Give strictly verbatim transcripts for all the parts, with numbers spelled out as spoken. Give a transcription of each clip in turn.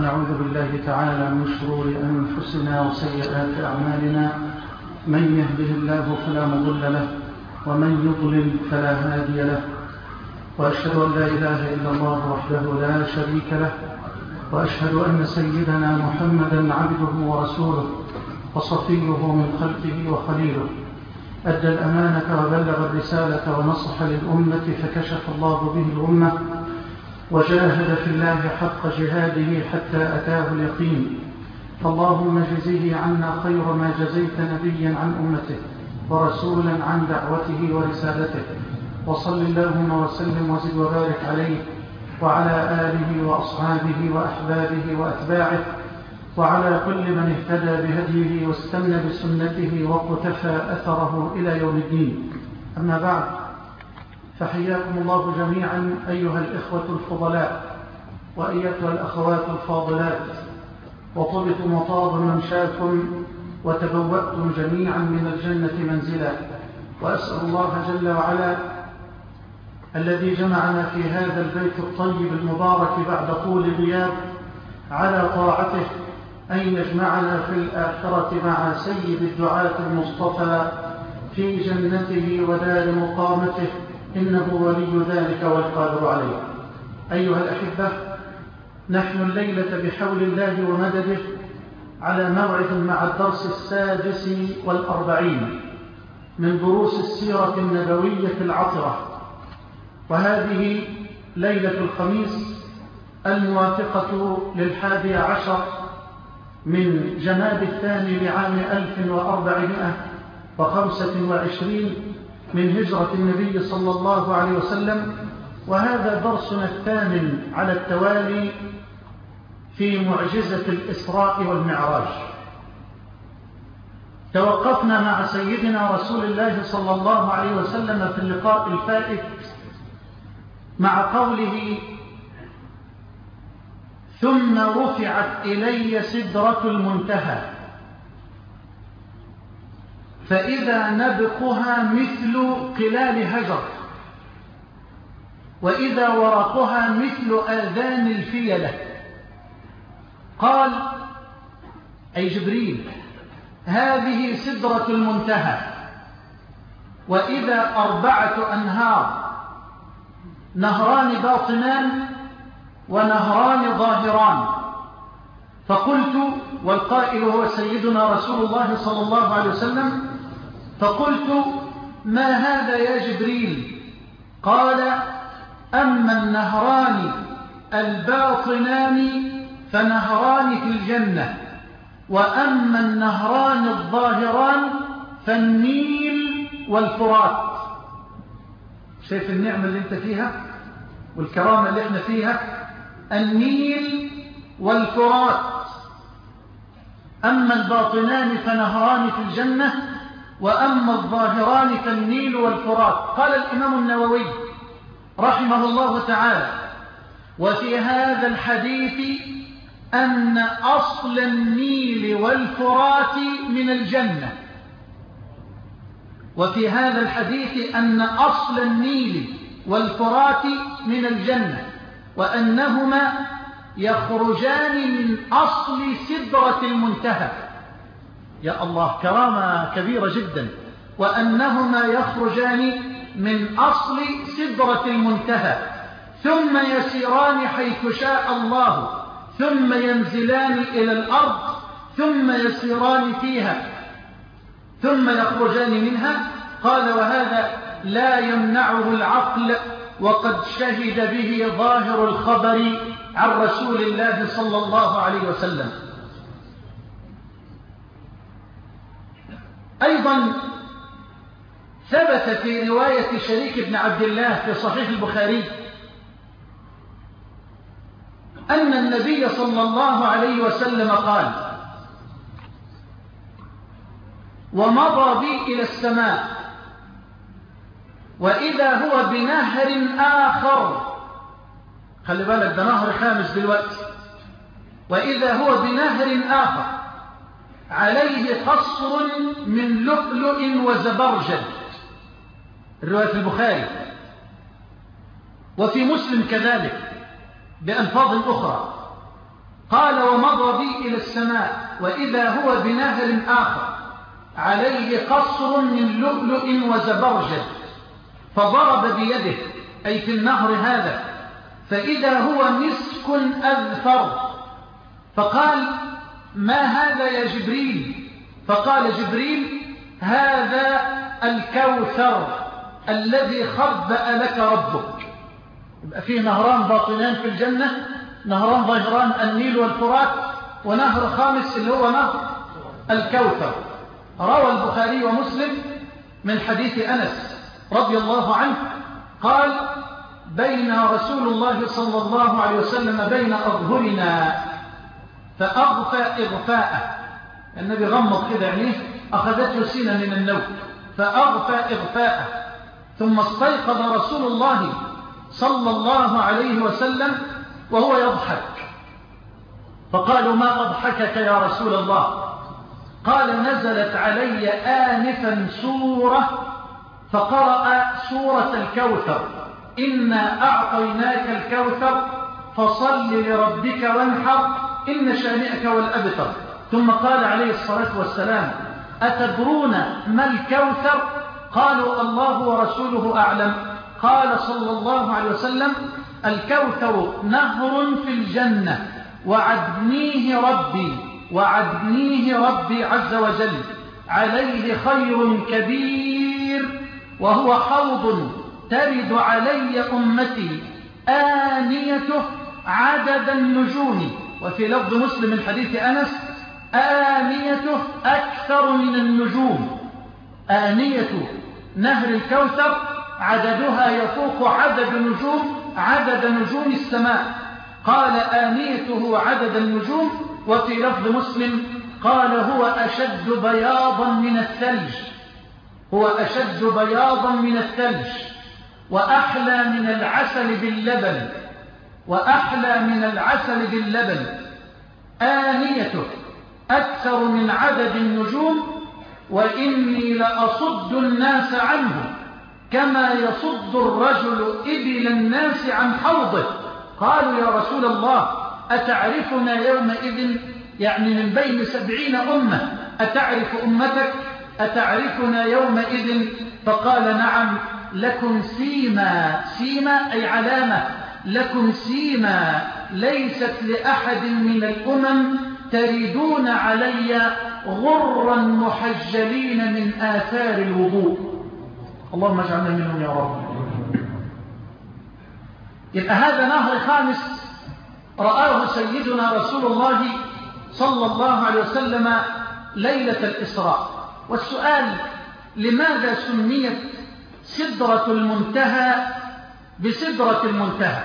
ونعوذ بالله تعالى من شرور أنفسنا وسيئات أعمالنا، من يهده الله فلا مضل له ومن يضلل فلا هادي له، وأشهد أن لا إله إلا الله وحده لا شريك له، وأشهد أن سيدنا محمدا عبده ورسوله وصفيه من خلقه وخليله، أدى الأمانة وبلغ الرسالة ونصح للأمة فكشف الله به الأمة، وجاهد في الله حق جهاده حتى أتاه اليقين. فاللهم جزيه عنا خير ما جزيت نبيا عن أمته ورسولا عن دعوته ورسالته، وصل اللهم وسلم وزد وبارك عليه وعلى آله وأصحابه وأحبابه وأتباعه وعلى كل من اهتدى بهديه واستنى بسنته وقتفى أثره إلى يوم الدين. أما بعد، فحياكم الله جميعا أيها الإخوة الفضلاء وأيتها الأخوات الفاضلات، وطبتم وطاب ممشاكم وتبوأتم جميعا من الجنة منزلا. وأسأل الله جل وعلا الذي جمعنا في هذا البيت الطيب المبارك بعد طول غياب على طاعته أن يجمعنا في الآخرة مع سيد الدعاة المصطفى في جنته ودار مقامته، إنه ولي ذلك والقادر عليه. أيها الأحبة، نحن الليلة بحول الله ومدده على موعد مع الدرس السادس والأربعين من دروس السيرة النبوية العطرة، وهذه ليلة الخميس الموافقة للحادي عشر من جماد الثاني لعام ألف وأربعمائة وخمسة وعشرين من هجرة النبي صلى الله عليه وسلم، وهذا درسنا الثامن على التوالي في معجزة الإسراء والمعراج. توقفنا مع سيدنا رسول الله صلى الله عليه وسلم في اللقاء الفائت مع قوله: ثم رفعت إلي سدرة المنتهى فإذا نبقها مثل قلال هجر، وإذا ورقها مثل آذان الفيلة. قال أي جبريل: هذه سدرة المنتهى، وإذا أربعة أنهار، نهران باطنان ونهران ظاهران. فقلت، والقائل هو سيدنا رسول الله صلى الله عليه وسلم، فقلت: ما هذا يا جبريل؟ قال: أما النهران الباطنان فنهران في الجنة، وأما النهران الظاهران فالنيل والفرات. شايف النعمة اللي انت فيها والكرامة اللي احنا فيها؟ النيل والفرات. أما الباطنان فنهران في الجنة، وأما الظاهران فالنيل والفرات. قال الإمام النووي رحمه الله تعالى: وفي هذا الحديث أن أصل النيل والفرات من الجنة. وفي هذا الحديث أن أصل النيل والفرات من الجنة، وأنهما يخرجان من أصل سدرة المنتهى. يا الله، كرامة كبيرة جدا. وأنهما يخرجان من أصل سدرة المنتهى، ثم يسيران حيث شاء الله، ثم ينزلان إلى الأرض، ثم يسيران فيها، ثم يخرجان منها. قال: وهذا لا يمنعه العقل، وقد شهد به ظاهر الخبر عن رسول الله صلى الله عليه وسلم. أيضا ثبت في رواية شريك بن عبد الله في صحيح البخاري أن النبي صلى الله عليه وسلم قال: ومضى بي إلى السماء، وإذا هو بنهر آخر. خلي بالك، ده نهر خامس دلوقتي. وإذا هو بنهر آخر عليه قصر من لؤلؤ وزبرجد. الرواية في البخاري، وفي مسلم كذلك بألفاظ أخرى. قال ومضى بي إلى السماء وإذا هو بنهر آخر عليه قصر من لؤلؤ وزبرجد، فضرب بيده أي في النهر هذا فإذا هو مسك أذفر، فقال ما هذا يا جبريل؟ فقال جبريل هذا الكوثر الذي خبأ لك ربك. يبقى فيه نهران باطنان في الجنة، نهران ظاهران النيل والفرات، ونهر خامس اللي هو نهر الكوثر. روى البخاري ومسلم من حديث أنس رضي الله عنه قال بين رسول الله صلى الله عليه وسلم بين أظهرنا فأغفى إغفاءه، النبي غمض كده عينيه أخذته سنة من النوم فأغفى إغفاءه، ثم استيقظ رسول الله صلى الله عليه وسلم وهو يضحك، فقالوا ما أضحكك يا رسول الله؟ قال نزلت علي آنفا سورة فقرأ سورة الكوثر إنا أعطيناك الكوثر فصل لربك وانحر إن شانئك والأبتر. ثم قال عليه الصلاة والسلام أتدرون ما الكوثر؟ قالوا الله ورسوله أعلم. قال صلى الله عليه وسلم الكوثر نهر في الجنة وعدنيه ربي وعدنيه ربي عز وجل عليه خير كبير، وهو حوض ترد علي أمتي آنيته عدد النجوم. وفي لفظ مسلم من حديث أنس آنيته أكثر من النجوم. آنية نهر الكوثر عددها يفوق عدد نجوم عدد نجوم السماء. قال آنيته عدد النجوم. وفي لفظ مسلم قال هو أشد بياضا من الثلج، هو أشد بياضا من الثلج وأحلى من العسل باللبن، وأحلى من العسل باللبن. آنيته أكثر من عدد النجوم وإني لأصد الناس عنه كما يصد الرجل إبل الناس عن حوضه. قالوا يا رسول الله أتعرفنا يومئذ؟ يعني من بين سبعين أمة أتعرف أمتك؟ أتعرفنا يومئذ؟ فقال نعم لكم سيما، سيما أي علامة، لكم سيما ليست لأحد من الأمم تريدون علي غرا محجلين من آثار الوضوء. اللهم اجعلنا منهم يا رب. يبقى هذا نهر خامس رآه سيدنا رسول الله صلى الله عليه وسلم ليلة الإسراء. والسؤال لماذا سميت سدرة المنتهى بسدرة المنتهى؟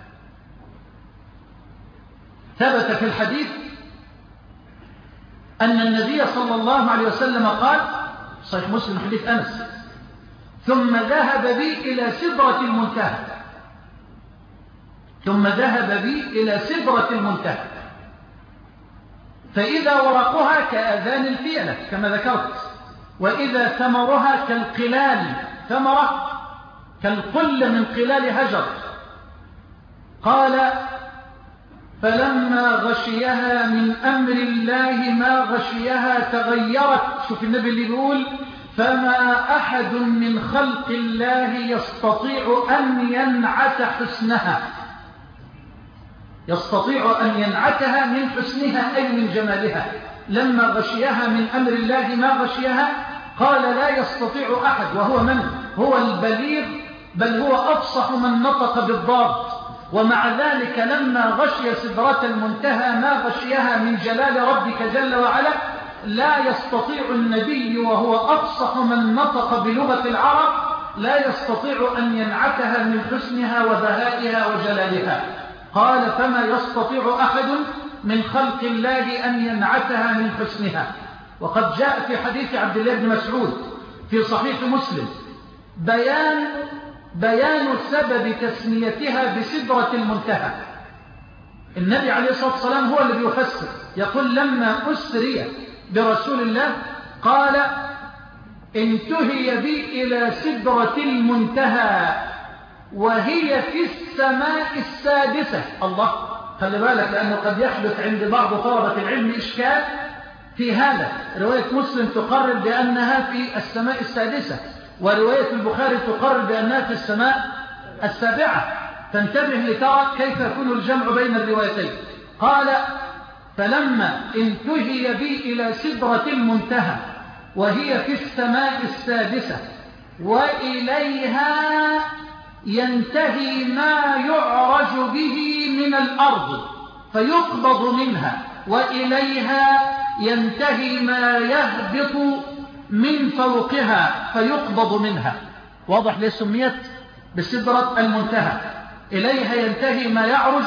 ثبت في الحديث أن النبي صلى الله عليه وسلم قال صحيح مسلم حديث أنس ثم ذهب بي إلى سدرة المنتهى، ثم ذهب بي إلى سدرة المنتهى فإذا ورقها كآذان الفيلة كما ذكرت، وإذا ثمرها كالقلال، ثمرة كالقل من قلال هجر. قال فلما غشيها من أمر الله ما غشيها تغيرت. شوف النبي اللي بيقول فما أحد من خلق الله يستطيع أن ينعت حسنها، يستطيع أن ينعتها من حسنها أي من جمالها. لما غشيها من أمر الله ما غشيها قال لا يستطيع أحد، وهو من؟ هو البليغ، بل هو أفصح من نطق بالضاد. ومع ذلك لما غشي سدرة المنتهى ما غشيها من جلال ربك جل وعلا لا يستطيع النبي وهو أفصح من نطق بلغة العرب لا يستطيع أن ينعتها من حسنها وبهائها وجلالها. قال فما يستطيع أحد من خلق الله أن ينعتها من حسنها. وقد جاء في حديث عبد الله بن مسعود في صحيح مسلم بيان بيان سبب تسميتها بسدرة المنتهى. النبي عليه الصلاة والسلام هو اللي بيفسر، يقول لما أسري برسول الله قال انتهي بي إلى سدرة المنتهى وهي في السماء السادسة. الله، خلي بالك، لأنه قد يحدث عند بعض طلبة العلم إشكال في هذا. رواية مسلم تقرر بأنها في السماء السادسة، ورواية البخاري تقرر بأنها في السماء السابعة، فانتبه لترى كيف يكون الجمع بين الروايتين. قال: فلما انتهي بي إلى سدرة المنتهى وهي في السماء السادسة وإليها ينتهي ما يعرج به من الأرض فيقبض منها، وإليها ينتهي ما يهبط من فوقها فيقبض منها. واضح ليه سميت بسدرة المنتهى؟ إليها ينتهي ما يعرج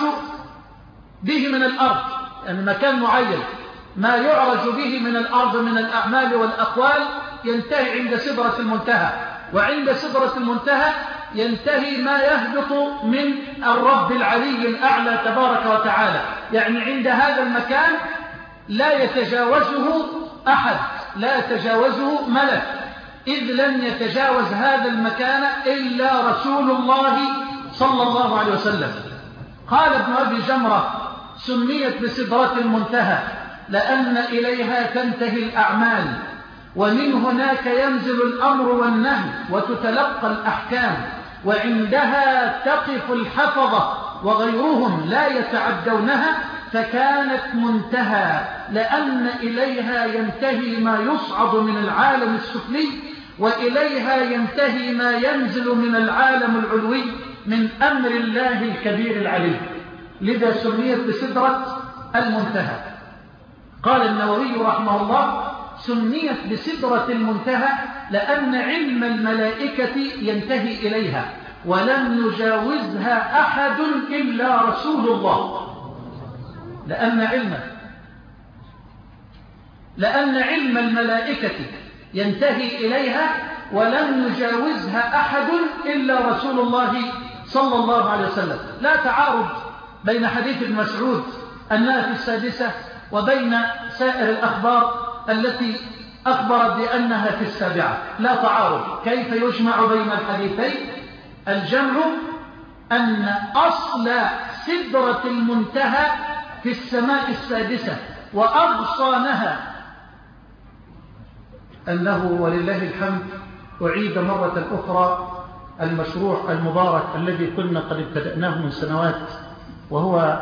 به من الأرض، يعني مكان معين ما يعرج به من الأرض من الأعمال والأقوال ينتهي عند سدرة المنتهى، وعند سدرة المنتهى ينتهي ما يهبط من الرب العلي الأعلى تبارك وتعالى. يعني عند هذا المكان لا يتجاوزه أحد، لا يتجاوزه ملك، إذ لن يتجاوز هذا المكان إلا رسول الله صلى الله عليه وسلم. قال ابن أبي جمرة: سميت بسدرة المنتهى لأن إليها تنتهي الأعمال، ومن هناك ينزل الأمر والنهي وتتلقى الأحكام، وعندها تقف الحفظة وغيرهم لا يتعدونها، فكانت منتهى لأن إليها ينتهي ما يصعد من العالم السفلي، وإليها ينتهي ما ينزل من العالم العلوي من أمر الله الكبير العلي، لذا سميت بسدرة المنتهى. قال النووي رحمه الله: سميت بسدرة المنتهى لأن علم الملائكة ينتهي إليها ولم يجاوزها أحد إلا رسول الله. لأن علم لأن علم الملائكة ينتهي إليها ولم يجاوزها أحد إلا رسول الله صلى الله عليه وسلم. لا تعارض بين حديث ابن مسعود أنها في السادسة وبين سائر الأخبار التي أخبرت بأنها في السابعة، لا تعارض. كيف يجمع بين الحديثين؟ الجمع أن أصل سدرة المنتهى في السماء السادسة وأغصانها أنه ولله الحمد أعيد مرة أخرى المشروع المبارك الذي كنا قد ابتدأناه من سنوات، وهو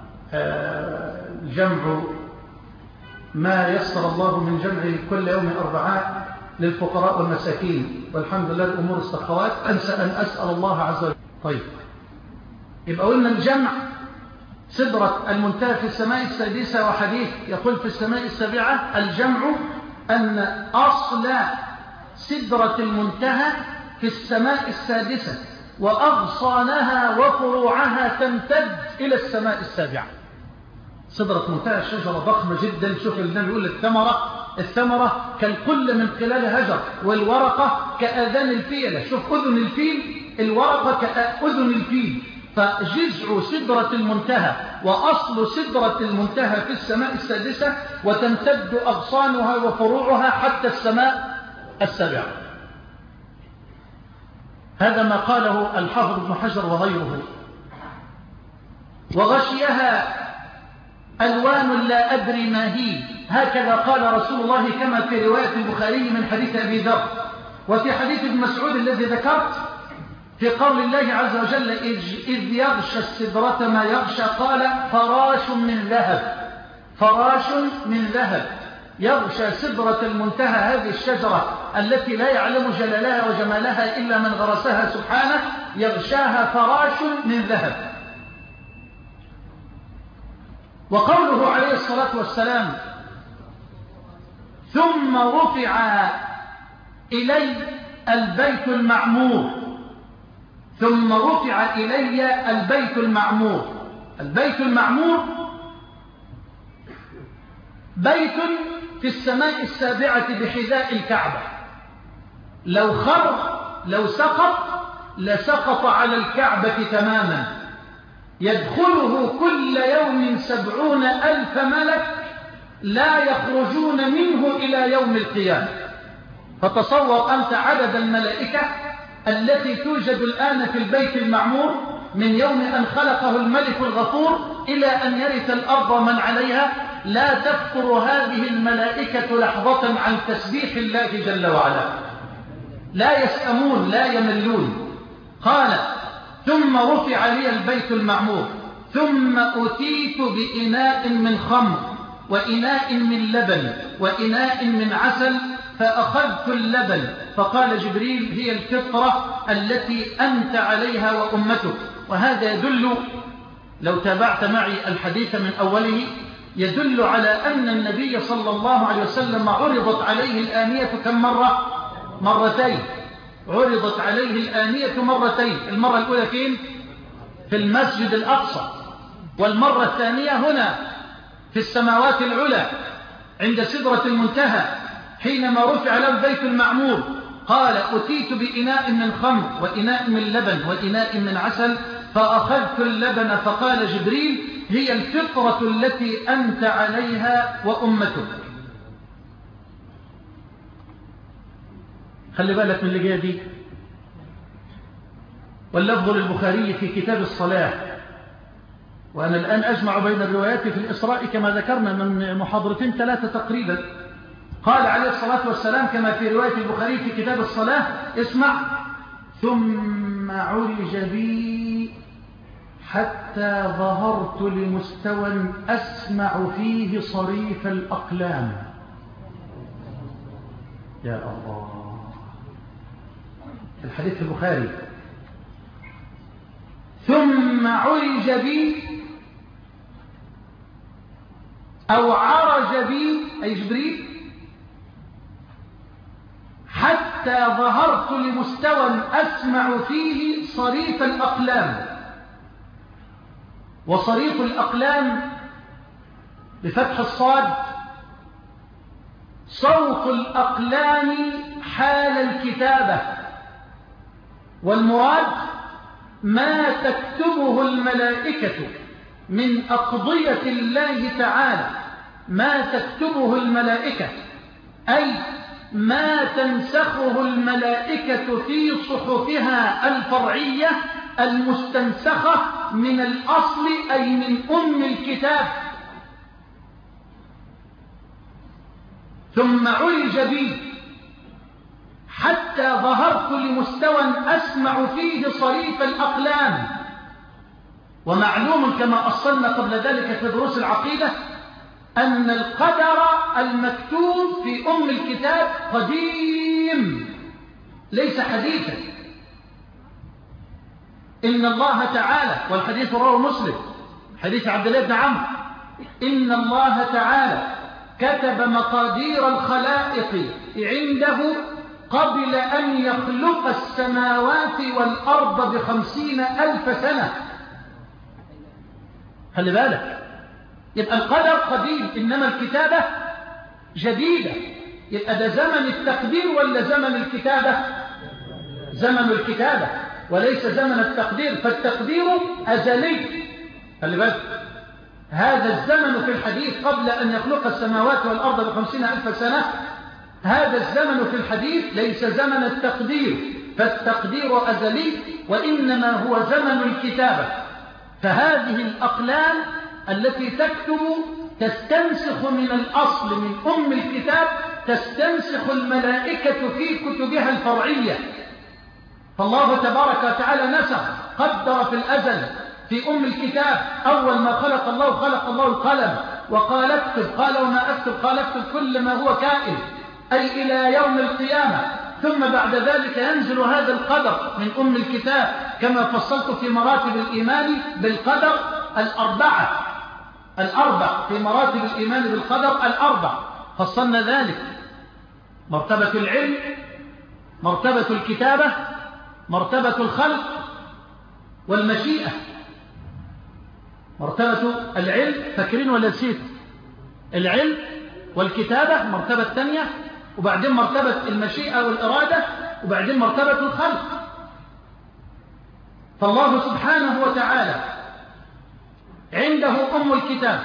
جمع ما يسر الله من جمع كل يوم أربعاء للفقراء والمساكين، والحمد لله الأمور استخوات. أنسى أن أسأل الله عز وجل. طيب، يبقى قلنا الجمع سدرة المنتهى في السماء السادسة وحديث يقول في السماء السابعة. الجمع أن أصل سدرة المنتهى في السماء السادسة وأغصانها وفروعها تمتد إلى السماء السابعة. سدرة منتهى شجرة ضخمة جدا. شوف النبي يقول الثمرة الثمرة كالقل من خلال هجر، والورقة كأذان الفيل. شوف أذن الفيل، الورقة كأذن الفيل. فجذع سدرة المنتهى وأصل سدرة المنتهى في السماء السادسة، وتمتد أغصانها وفروعها حتى السماء السابعة. هذا ما قاله الحافظ ابن حجر وغيره. وغشيها ألوان لا أدري ما هي، هكذا قال رسول الله كما في رواية البخاري من حديث أبي ذر. وفي حديث ابن مسعود الذي ذكرت في قول الله عز وجل: إذ يغشى السدرة ما يغشى، قال: فراش من ذهب، فراش من ذهب. يغشى سدرة المنتهى هذه الشجرة التي لا يعلم جلالها وجمالها إلا من غرسها سبحانه، يغشاها فراش من ذهب. وقوله عليه الصلاة والسلام: ثم رفع إلي البيت المعمور، ثم رفع إلي البيت المعمور. البيت المعمور بيت في السماء السابعة بحذاء الكعبة، لو خر لو سقط لسقط على الكعبة تماما، يدخله كل يوم سبعون ألف ملك لا يخرجون منه إلى يوم القيامة. فتصور أنت عدد الملائكة التي توجد الآن في البيت المعمور من يوم أن خلقه الملك الغفور إلى أن يرث الأرض ومن عليها لا تفتر هذه الملائكة لحظة عن تسبيح الله جل وعلا، لا يسأمون لا يملون. قال ثم رفع لي البيت المعمور ثم أتيت بإناء من خمر وإناء من لبن وإناء من عسل فأخذت اللبن فقال جبريل هي الفطرة التي أنت عليها وأمتك. وهذا يدل لو تابعت معي الحديث من أوله يدل على أن النبي صلى الله عليه وسلم عرضت عليه الآنية كم مرة؟ مرتين. عرضت عليه الآنية مرتين، المرة الأولى فين؟ في المسجد الأقصى، والمرة الثانية هنا في السماوات العلى عند سدرة المنتهى حينما رفع له البيت المعمور. قال أتيت بإناء من خمر وإناء من لبن وإناء من عسل فأخذت اللبن فقال جبريل هي الفطرة التي أنت عليها وأمتك. خلي بالك من اللي جايه دي. واللفظ للبخاري في كتاب الصلاة، وأنا الآن أجمع بين الروايات في الإسراء كما ذكرنا من محاضرتين ثلاثة تقريبا. قال عليه الصلاة والسلام كما في رواية البخاري في كتاب الصلاة اسمع ثم عرج بي حتى ظهرت لمستوى أسمع فيه صريف الأقلام. يا الله، الحديث البخاري ثم عرج بي أو عرج بي أي جبريل حتى ظهرت لمستوى أسمع فيه صريف الأقلام. وصريف الأقلام بفتح الصاد صوت الأقلام حال الكتابة، والمراد ما تكتبه الملائكة من أقضية الله تعالى، ما تكتبه الملائكة أي ما تنسخه الملائكة في صحفها الفرعية المستنسخة من الأصل أي من أم الكتاب. ثم عرج بي حتى ظهرت لمستوى أسمع فيه صريف الأقلام. ومعلوم كما أصلنا قبل ذلك في دروس العقيدة أن القدر المكتوب في أم الكتاب قديم ليس حديثا. إن الله تعالى، والحديث رواه مسلم حديث عبد الله بن عمرو، إن الله تعالى كتب مقادير الخلائق عنده قبل أن يخلق السماوات والأرض بخمسين ألف سنة. خلي بالك، يبقى القدر قديم إنما الكتابة جديدة. يبقى ده زمن التقدير ولا زمن الكتابة؟ زمن الكتابة وليس زمن التقدير، فالتقدير أزلي. خلي بالك، هذا الزمن في الحديث قبل أن يخلق السماوات والأرض بخمسين ألف سنة، هذا الزمن في الحديث ليس زمن التقدير، فالتقدير أزلي وإنما هو زمن الكتابة. فهذه الأقلام التي تكتب تستنسخ من الأصل من أم الكتاب، تستنسخ الملائكة في كتبها الفرعية. فالله تبارك وتعالى نسخ، قدر في الأزل في أم الكتاب. أول ما خلق الله خلق الله القلم وقال اكتب، قال وما اكتب؟ قال اكتب كل ما هو كائن أي إلى يوم القيامة. ثم بعد ذلك ينزل هذا القدر من أم الكتاب كما فصلت في مراتب الإيمان بالقدر الأربعة الأربع في مراتب الإيمان بالقدر الأربع فصلنا ذلك: مرتبة العلم، مرتبة الكتابة، مرتبة الخلق، والمشيئة. مرتبة العلم فاكرين ولا نسيت؟ العلم والكتابة مرتبة الثانية، وبعدين مرتبة المشيئة والإرادة، وبعدين مرتبة الخلق. فالله سبحانه وتعالى عنده أم الكتاب،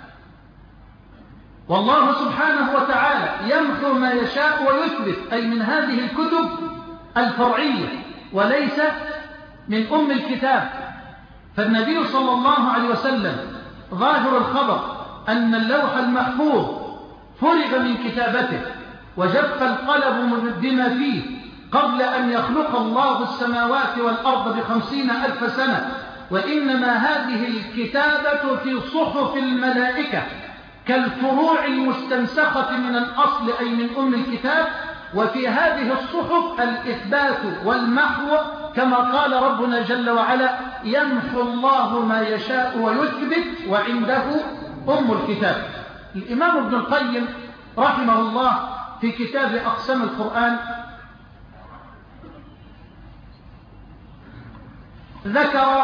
والله سبحانه وتعالى يمحو ما يشاء ويثبت، أي من هذه الكتب الفرعية وليس من أم الكتاب. فالنبي صلى الله عليه وسلم ظاهر الخبر أن اللوح المحفوظ فرغ من كتابته وجف القلم بما فيه قبل أن يخلق الله السماوات والأرض بخمسين ألف سنة، وإنما هذه الكتابة في صحف الملائكة كالفروع المستنسخة من الأصل أي من أم الكتاب، وفي هذه الصحف الإثبات والمحو كما قال ربنا جل وعلا: يمحو الله ما يشاء ويثبت وعنده أم الكتاب. الإمام ابن القيم رحمه الله في كتاب أقسام القرآن ذكر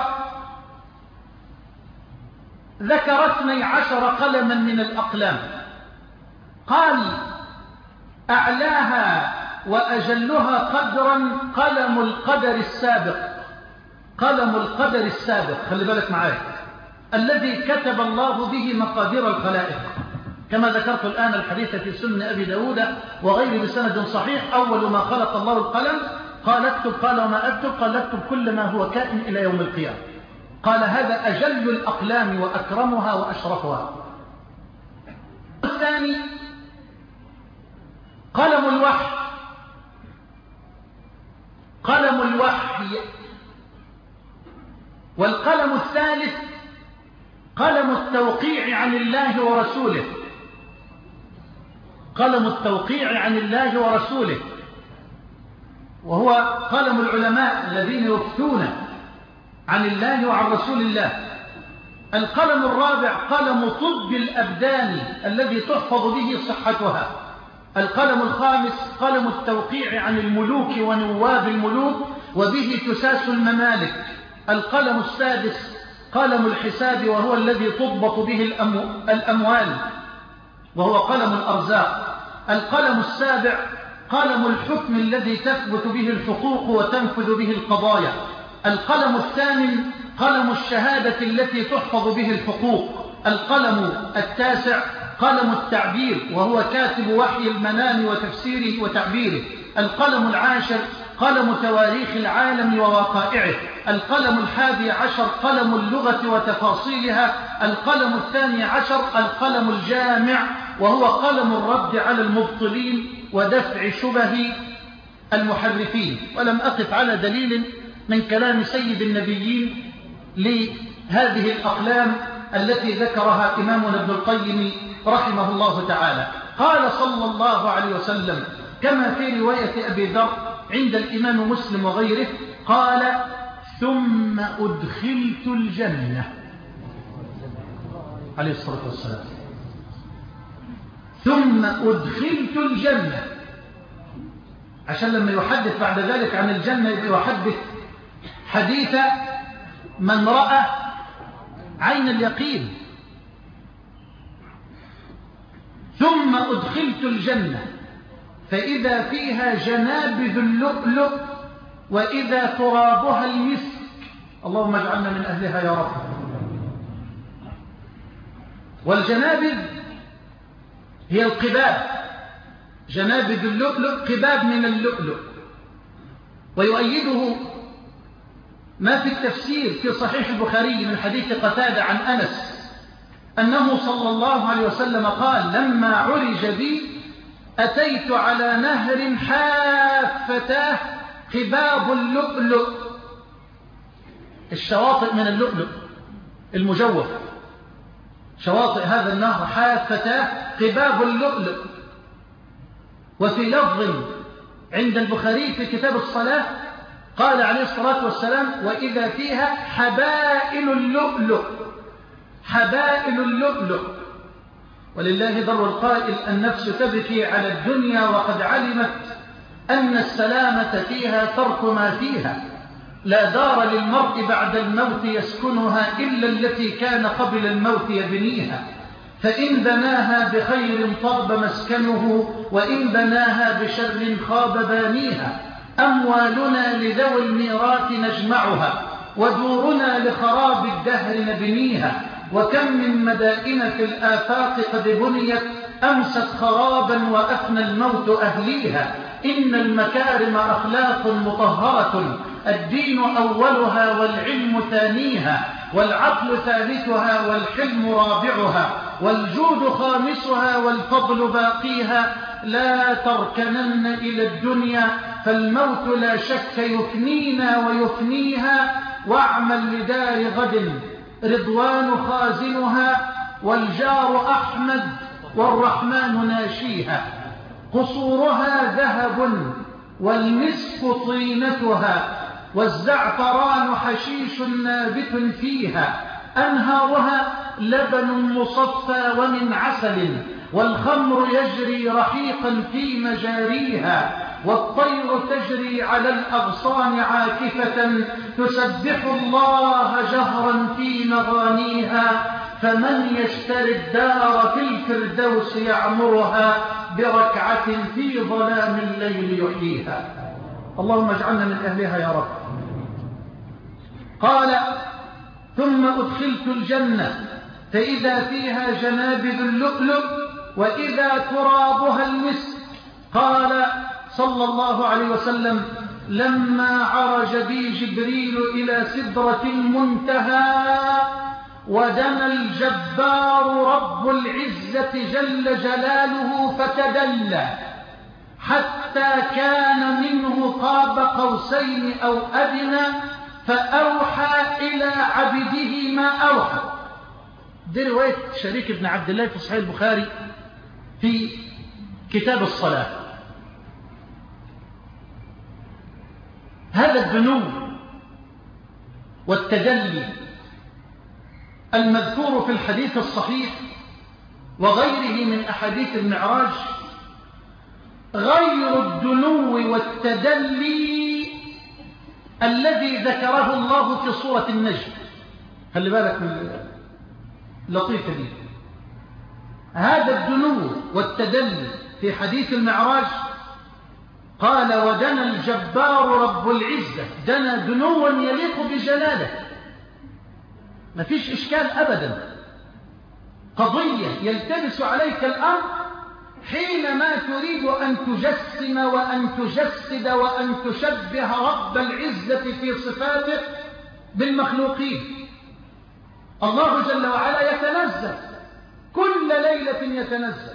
ذكر اثني عشر قلما من الأقلام، قال: أعلاها وأجلها قدرا قلم القدر السابق. قلم القدر السابق، خلي بالك معايا، الذي كتب الله به مقادير الخلائق، كما ذكرت الآن الحديث في سنن أبي داود وغيره بسند صحيح: أول ما خلق الله القلم قال اكتب، قال وما أكتب؟ قال اكتب كل ما هو كائن إلى يوم القيامة. قال: هذا أجل الأقلام وأكرمها وأشرفها. الثاني قلم الوحي. قلم الوحي. والقلم الثالث قلم التوقيع عن الله ورسوله. قلم التوقيع عن الله ورسوله، وهو قلم العلماء الذين يفتون عن الله وعن رسول الله. القلم الرابع قلم طب الأبدان الذي تحفظ به صحتها. القلم الخامس قلم التوقيع عن الملوك ونواب الملوك وبه تساس الممالك. القلم السادس قلم الحساب، وهو الذي تضبط به الأموال، وهو قلم الأرزاق. القلم السابع قلم الحكم الذي تثبت به الحقوق وتنفذ به القضايا. القلم الثامن قلم الشهادة التي تحفظ به الحقوق. القلم التاسع قلم التعبير، وهو كاتب وحي المنام وتفسيره وتعبيره. القلم العاشر قلم تواريخ العالم ووقائعه. القلم الحادي عشر قلم اللغة وتفاصيلها. القلم الثاني عشر القلم الجامع، وهو قلم الرد على المبطلين ودفع شبه المحرفين. ولم أقف على دليل من كلام سيد النبيين لهذه الأقلام التي ذكرها إمامنا ابن القيم رحمه الله تعالى. قال صلى الله عليه وسلم كما في رواية أبي ذر عند الإمام مسلم وغيره، قال: ثم أدخلت الجنة، عليه الصلاة والسلام، ثم أدخلت الجنة، عشان لما يحدث بعد ذلك عن الجنة يحدث حديث من رأى عين اليقين. ثم أدخلت الجنة فإذا فيها جنابذ اللؤلؤ وإذا ترابها المسك. اللهم اجعلنا من أهلها يا رب. والجنابذ هي القباب، جنابذ اللؤلؤ قباب من اللؤلؤ. ويؤيده ما في التفسير في صحيح البخاري من حديث قتادة عن أنس أنه صلى الله عليه وسلم قال: لما عرج بي أتيت على نهر حافتاه قباب اللؤلؤ، الشواطئ من اللؤلؤ المجوف، شواطئ هذا النهر حافتاه قباب اللؤلؤ. وفي لفظ عند البخاري في كتاب الصلاة قال عليه الصلاة والسلام: وإذا فيها حبائل اللؤلؤ، حبائل اللؤلؤ. ولله ضر القائل: النفس تبكي على الدنيا وقد علمت أن السلامة فيها ترك ما فيها، لا دار للمرء بعد الموت يسكنها إلا التي كان قبل الموت يبنيها، فإن بناها بخير طاب مسكنه وإن بناها بشر خاب بانيها. أموالنا لذوي الميراث نجمعها ودورنا لخراب الدهر نبنيها، وكم من مدائن في الآفاق قد بنيت أمست خرابا وأفنى الموت أهليها. إن المكارم أخلاق مطهرة الدين أولها والعلم ثانيها، والعقل ثالثها والحلم رابعها والجود خامسها والفضل باقيها. لا تركنن إلى الدنيا فالموت لا شك يفنينا ويفنيها، واعمل لدار غد رضوان خازنها، والجار أحمد والرحمن ناشيها. قصورها ذهب والمسك طينتها، والزعفران حشيش نابت فيها. أنهارها لبن مصفى ومن عسل، والخمر يجري رحيقا في مجاريها. والطير تجري على الأغصان عاكفة، تسبح الله جهرا في مغانيها. فمن يشتري الدار في الفردوس يعمرها، بركعة في ظلام الليل يحييها. اللهم اجعلنا من أهلها يا رب. قال: ثم أدخلت الجنة فإذا فيها جنابذ اللؤلؤ وإذا ترابها المسك. قال صلى الله عليه وسلم: لما عرج بي جبريل إلى سدرة المنتهى، ودنا الجبار رب العزة جل جلاله فتدلى حتى كان منه قاب قوسين أو أدنى، فأوحى إلى عبده ما أوحى. دي رواية شريك بن عبد الله في صحيح البخاري في كتاب الصلاة. هذا الدنو والتجلي المذكور في الحديث الصحيح وغيره من أحاديث المعراج غير الدنو والتدلي الذي ذكره الله في سورة النجم. خلي بالك من اللطيفة دي. هذا الدنو والتدلي في حديث المعراج قال: ودنا الجبار رب العزة. دنا دنوا يليق بجلاله، ما فيش إشكال أبدا. قضية يلتبس عليك الأمر حينما تريد أن تجسم وأن تجسد وأن تشبه رب العزة في صفاته بالمخلوقين. الله جل وعلا يتنزل كل ليلة، يتنزل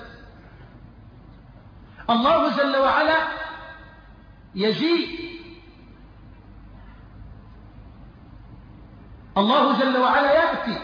الله جل وعلا، يجيء الله جل وعلا يأتي.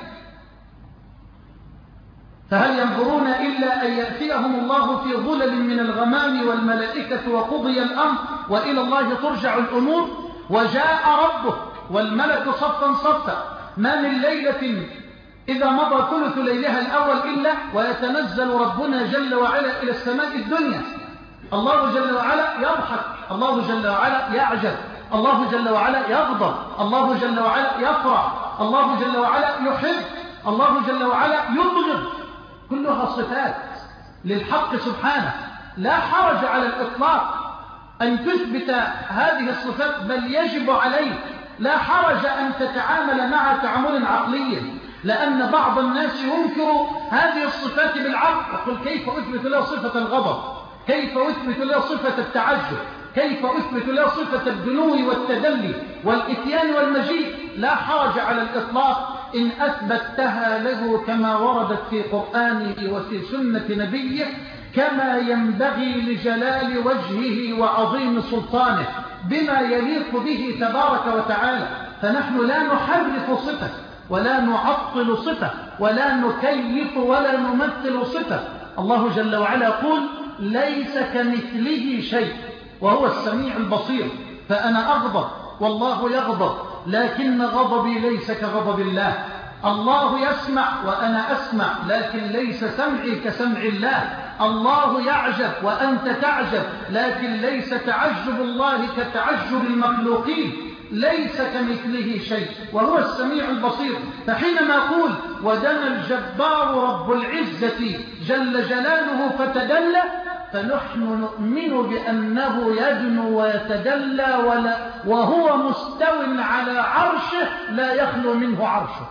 فهل ينظرون إلا أن يأتيهم الله في ظلل من الغمام والملائكة وقضي الأمر وإلى الله ترجع الأمور. وجاء ربك والملك صفا صفا، ما من ليلة إذا مضى ثلث ليلها الأول إلا ويتنزل ربنا جل وعلا إلى السماء الدنيا. الله جل وعلا يضحك، الله جل وعلا يعجب، الله جل وعلا يغضب، الله جل وعلا يفرح، الله جل وعلا يحب، الله جل وعلا يبغض. كلها صفات للحق سبحانه. لا حرج على الإطلاق أن تثبت هذه الصفات، بل يجب عليك لا حرج أن تتعامل مع تعامل عقلي، لأن بعض الناس ينكر هذه الصفات بالعقل. يقول: كيف أثبت له صفة الغضب؟ كيف أثبت له صفة التعجب؟ كيف أثبت له صفة الدنو والتدلي والإتيان والمجيء؟ لا حرج على الإطلاق إن أثبتها له كما وردت في قرآنه وفي سنة نبيه، كما ينبغي لجلال وجهه وعظيم سلطانه، بما يليق به تبارك وتعالى. فنحن لا نحرف صفة ولا نعطل صفة ولا نكيف ولا نمثل صفة. الله جل وعلا يقول: ليس كمثله شيء وهو السميع البصير. فأنا أغضب والله يغضب، لكن غضبي ليس كغضب الله. الله يسمع وأنا أسمع، لكن ليس سمعي كسمع الله. الله يعجب وأنت تعجب، لكن ليس تعجب الله كتعجب المخلوقين. ليس كمثله شيء وهو السميع البصير. فحينما أقول: ودنا الجبار رب العزة جل جلاله فتدلى، فنحن نؤمن بأنه يدنو ويتدلى ولا وهو مستو على عرشه لا يخلو منه عرشه.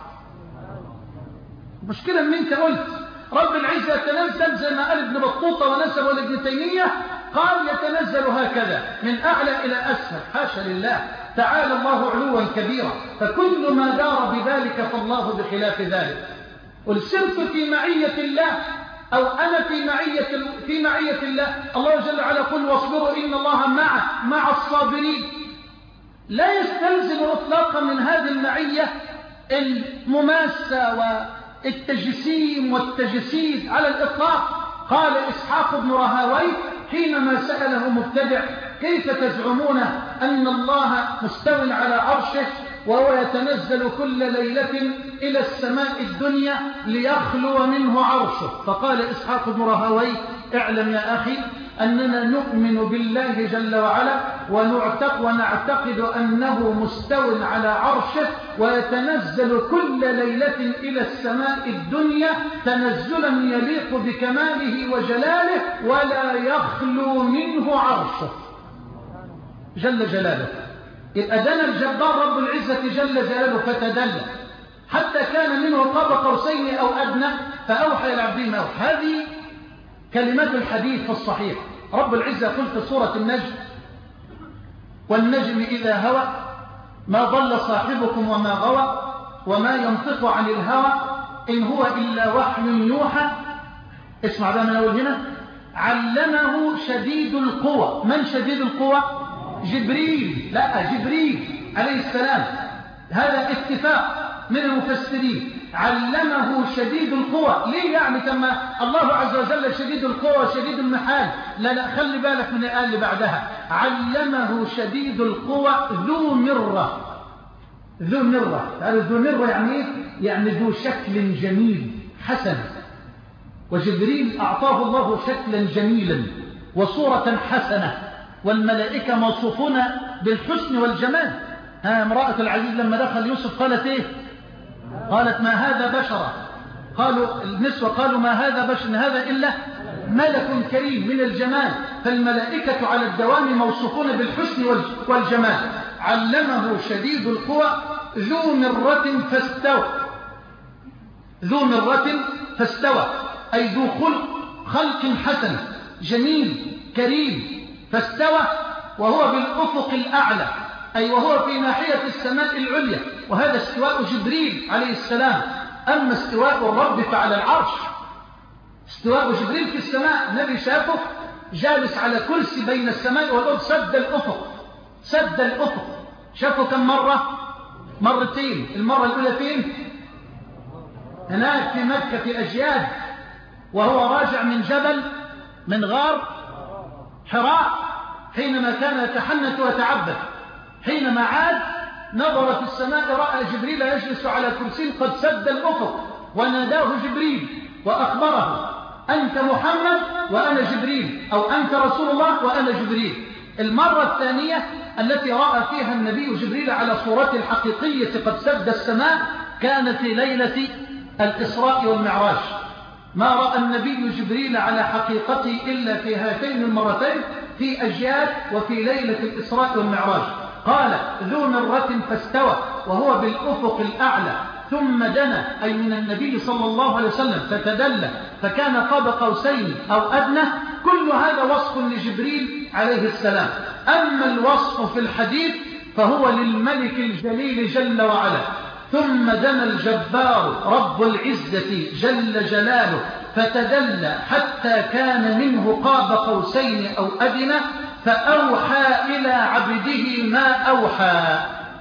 مشكلة من انت قلت رب العزة يتنزل زي ما قال ابن بطوطة ونسبه لابن تيمية، قال يتنزل هكذا من أعلى إلى أسفل. حاشا لله، تعالى الله علوا كبيرا. فكل ما دار بذلك فالله بخلاف ذلك. قل سرت في معية الله أو أنا في معية, في معية الله. الله جل وعلا يقول واصبروا إن الله مع مع الصابرين. لا يستلزم إطلاقا من هذه المعية المماسة والتجسيم والتجسيد على الإطلاق. قال إسحاق بن راهويه حينما سأله مبتدع كيف تزعمون أن الله مستو على عرشه وهو يتنزل كل ليلة إلى السماء الدنيا ليخلو منه عرشه؟ فقال إسحاق بن راهويه اعلم يا أخي أننا نؤمن بالله جل وعلا ونعتق ونعتقد أنه مستو على عرشه ويتنزل كل ليلة إلى السماء الدنيا تنزلا يليق بكماله وجلاله ولا يخلو منه عرشه جل جلاله. يبقى دنا الجبار رب العزة جل جلاله فتدلى حتى كان منه قاب قوسين أو أدنى فأوحى إلى عبده ما أوحى. هذه كلمات الحديث في الصحيح. رب العزة قل في سورة النجم والنجم إذا هوى ما ضل صاحبكم وما غوى وما ينطق عن الهوى إن هو إلا وحي يوحى. اسمع بقى من أول هنا. علمه شديد القوى. من شديد القوى؟ جبريل. لا جبريل عليه السلام. هذا اتفاق من المفسرين. علمه شديد القوى. ليه يعني كما الله عز وجل شديد القوى وشديد المحال؟ لا لا خلي بالك من الآية اللي بعدها. علمه شديد القوى ذو مرة. ذو مرة. تعرف ذو مرة يعني ايه؟ يعني ذو شكل جميل حسن. وجبريل أعطاه الله شكلا جميلا وصورة حسنة والملائكة موصوفون بالحسن والجمال. ها امرأة العزيز لما دخل يوسف قالت ايه؟ قالت ما هذا بشرا. قالوا النسوة قالوا ما هذا بشر هذا إلا ملك كريم من الجمال. فالملائكة على الدوام موصوفون بالحسن والجمال. علمه شديد القوى ذو مرة فاستوى. ذو مرة فاستوى أي ذو خلق خلق حسن جميل كريم. فاستوى وهو بالأفق الأعلى أي وهو في ناحية السماء العليا. وهذا استواء جبريل عليه السلام. أما استواء الرب فعلى العرش. استواء جبريل في السماء النبي شافه جالس على كرسي بين السماء والأرض سد الأفق. سد الأفق. شافه كم مرة؟ مرتين. المرة الأولى فين؟ هناك في مكة في أجياد وهو راجع من جبل من غار حراء حينما كان يتحنث ويتعبد. حينما عاد نظر في السماء رأى جبريل يجلس على كرسي قد سد الأفق وناداه جبريل وأخبره أنت محمد وأنا جبريل أو أنت رسول الله وأنا جبريل. المرة الثانية التي رأى فيها النبي جبريل على صورته الحقيقية قد سد السماء كان في ليلة الإسراء والمعراج. ما رأى النبي جبريل على حقيقته إلا في هاتين المرتين في أجياد وفي ليلة الإسراء والمعراج. قال ذو مرة فاستوى وهو بالأفق الأعلى ثم دنا أي من النبي صلى الله عليه وسلم فتدلى فكان قاب قوسين أو أدنى. كل هذا وصف لجبريل عليه السلام. أما الوصف في الحديث فهو للملك الجليل جل وعلا. ثم دنا الجبار رب العزة جل جلاله فتدلى حتى كان منه قاب قوسين أو أدنى فأوحى إلى عبده ما أوحى.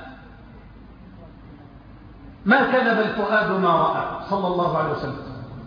ما كذب الفؤاد ما رأى صلى الله عليه وسلم.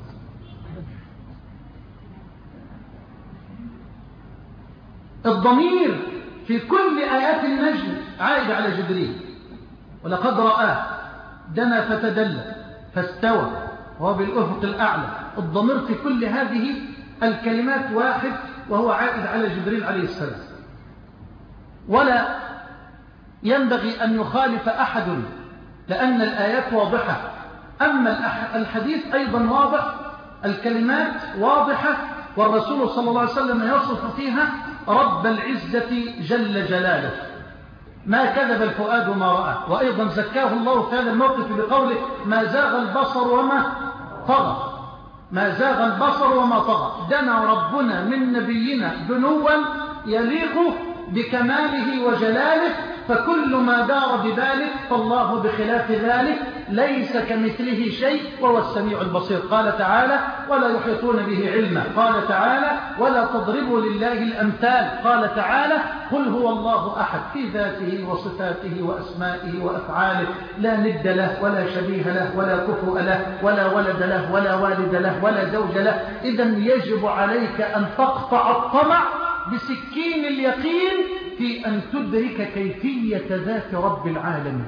الضمير في كل آيات النجم عائد على جبريل. ولقد رآه دنا فتدلى فاستوى وهو بالأفق الأعلى. الضمير في كل هذه الكلمات واحد وهو عائد على جبريل عليه السلام. ولا ينبغي أن يخالف أحد لأن الآيات واضحة. أما الحديث أيضا واضح. الكلمات واضحة والرسول صلى الله عليه وسلم يصف فيها رب العزة جل جلاله. ما كذب الفؤاد ما رأى. وأيضا زكاه الله في هذا الموقف بقوله ما زاغ البصر وما طغى. ما زاغ البصر وما طغى. دنا ربنا من نبينا دنوا يليق بكماله وجلاله فكل ما دار بذلك فالله بخلاف ذلك ليس كمثله شيء وهو السميع البصير. قال تعالى ولا يحيطون به علما. قال تعالى ولا تضربوا لله الأمثال. قال تعالى قل هو الله أحد في ذاته وصفاته وأسمائه وأفعاله لا ند له ولا شبيه له ولا كفؤ له ولا ولد له ولا والد له ولا زوج له. إذن يجب عليك أن تقطع الطمع بسكين اليقين في أن تدرك كيفية ذات رب العالمين.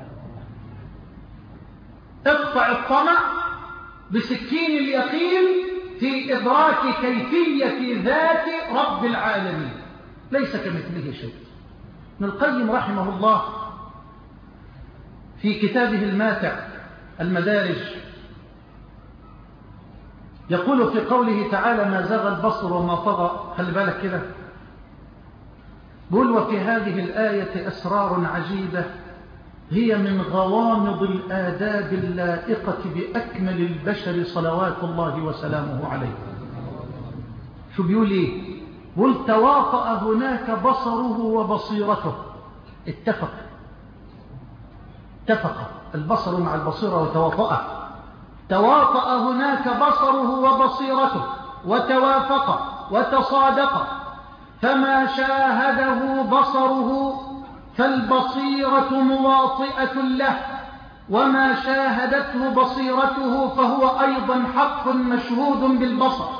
اقطع الطمع بسكين اليقين في إدراك كيفية ذات رب العالمين ليس كمثله شيء. ابن القيم رحمه الله في كتابه الماتع المدارج يقول في قوله تعالى ما زغ البصر وما طغى. خلي بالك كده، بقول وفي هذه الآية أسرار عجيبة هي من غوامض الآداب اللائقة بأكمل البشر صلوات الله وسلامه عليه. شو بيقول ايه؟ بقول تواطأ هناك بصره وبصيرته. اتفق اتفق البصر مع البصيرة وتواطأ. تواطأ هناك بصره وبصيرته وتوافق وتصادق، فما شاهده بصره فالبصيرة مواطئة له، وما شاهدته بصيرته فهو أيضا حق مشهود بالبصر.